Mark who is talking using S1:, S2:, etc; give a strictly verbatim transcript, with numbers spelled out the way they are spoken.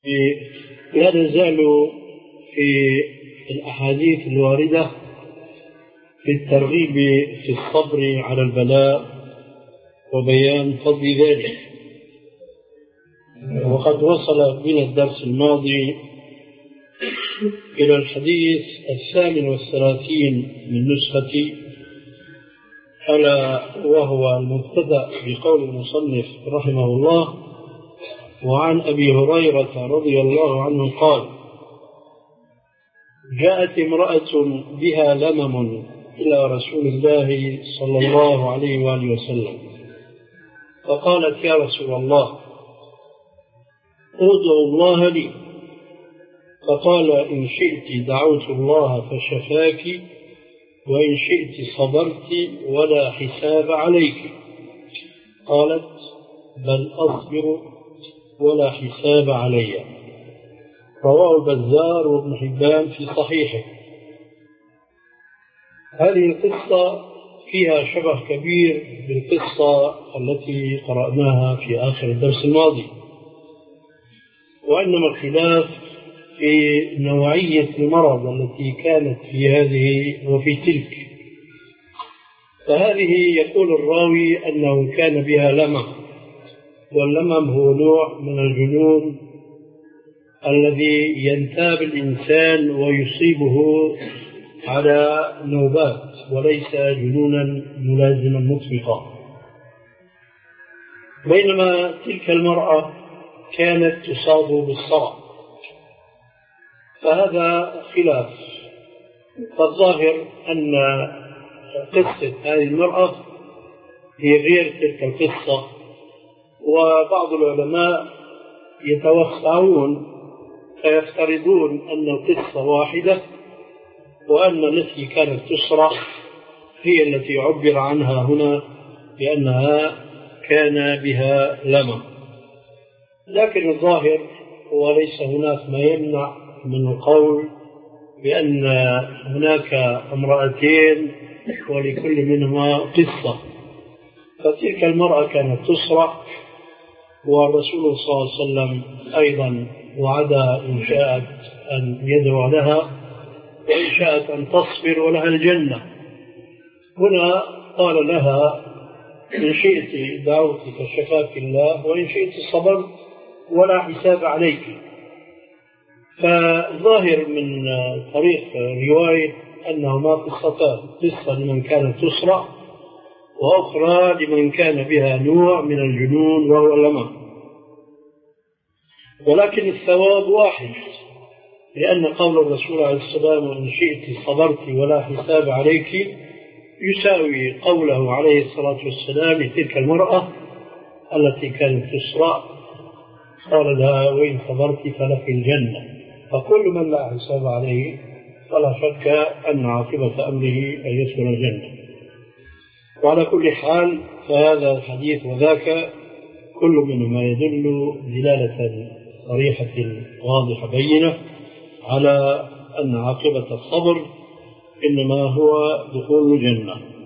S1: لا نزال في الأحاديث الواردة في الترغيب في الصبر على البلاء وبيان فضل ذلك. وقد وصل بنا الدرس الماضي إلى الحديث الثامن والثلاثين من نسختي، ألا وهو المبتدأ بقول المصنف رحمه الله: وعن أبي هريرة رضي الله عنه قال: جاءت امرأة بها لمم إلى رسول الله صلى الله عليه وآله وسلم، فقالت: يا رسول الله، ادعو الله لي. فقال: إن شئت دعوت الله فشفاك، وإن شئت صبرت ولا حساب عليك. قالت: بل أصبر ولا حساب علي. رواه البزار وابن حبان في صحيحه. هذه القصة فيها شبه كبير بالقصة التي قرأناها في آخر الدرس الماضي، وإنما الخلاف في نوعية المرض التي كانت في هذه وفي تلك. فهذه يقول الراوي أنه كان بها لمم، واللمم هو نوع من الجنون الذي ينتاب الإنسان ويصيبه على نوبات، وليس جنونا ملازما مطلقا. بينما تلك المرأة كانت تصاب بالصرع، فهذا خلاف. فالظاهر أن قصة هذه المرأة هي غير تلك القصة، وبعض العلماء يتوسعون فيفترضون أن القصة واحدة، وأن التي كانت تسرع هي التي عبر عنها هنا بأنها كان بها لمم. لكن الظاهر وليس هناك ما يمنع من القول بأن هناك امرأتين ولكل منهما قصة. فتلك المرأة كانت تسرع، والرسول صلى الله عليه وسلم أيضا وعدها إن شاءت أن يدعو لها، وإن شاءت أن تصبر ولها الجنة. هنا قال لها: إن شئت دعوت فشفاك الله، وإن شئت صبرت ولا حساب عليك. فظاهر من طريق رواية أنهما قصتان: قصة لمن كانت تسرع، وأخرى لمن كان بها نوع من الجنون وهو اللمم. ولكن الثواب واحد، لأن قول الرسول عليه السلام: إن شئت صبرت ولا حساب عليك، يساوي قوله عليه الصلاة والسلام لتلك المرأة التي كانت تسرع، قال لها: وإن صبرت فلك الجنة. فكل من لا حساب عليه فلا شك أن عاقبة أمره أن يدخل الجنة. وعلى كل حال فهذا الحديث وذاك كل منهما يدل دلالة صريحة واضحة بينة على أن عاقبة الصبر إنما هو دخول الجنة.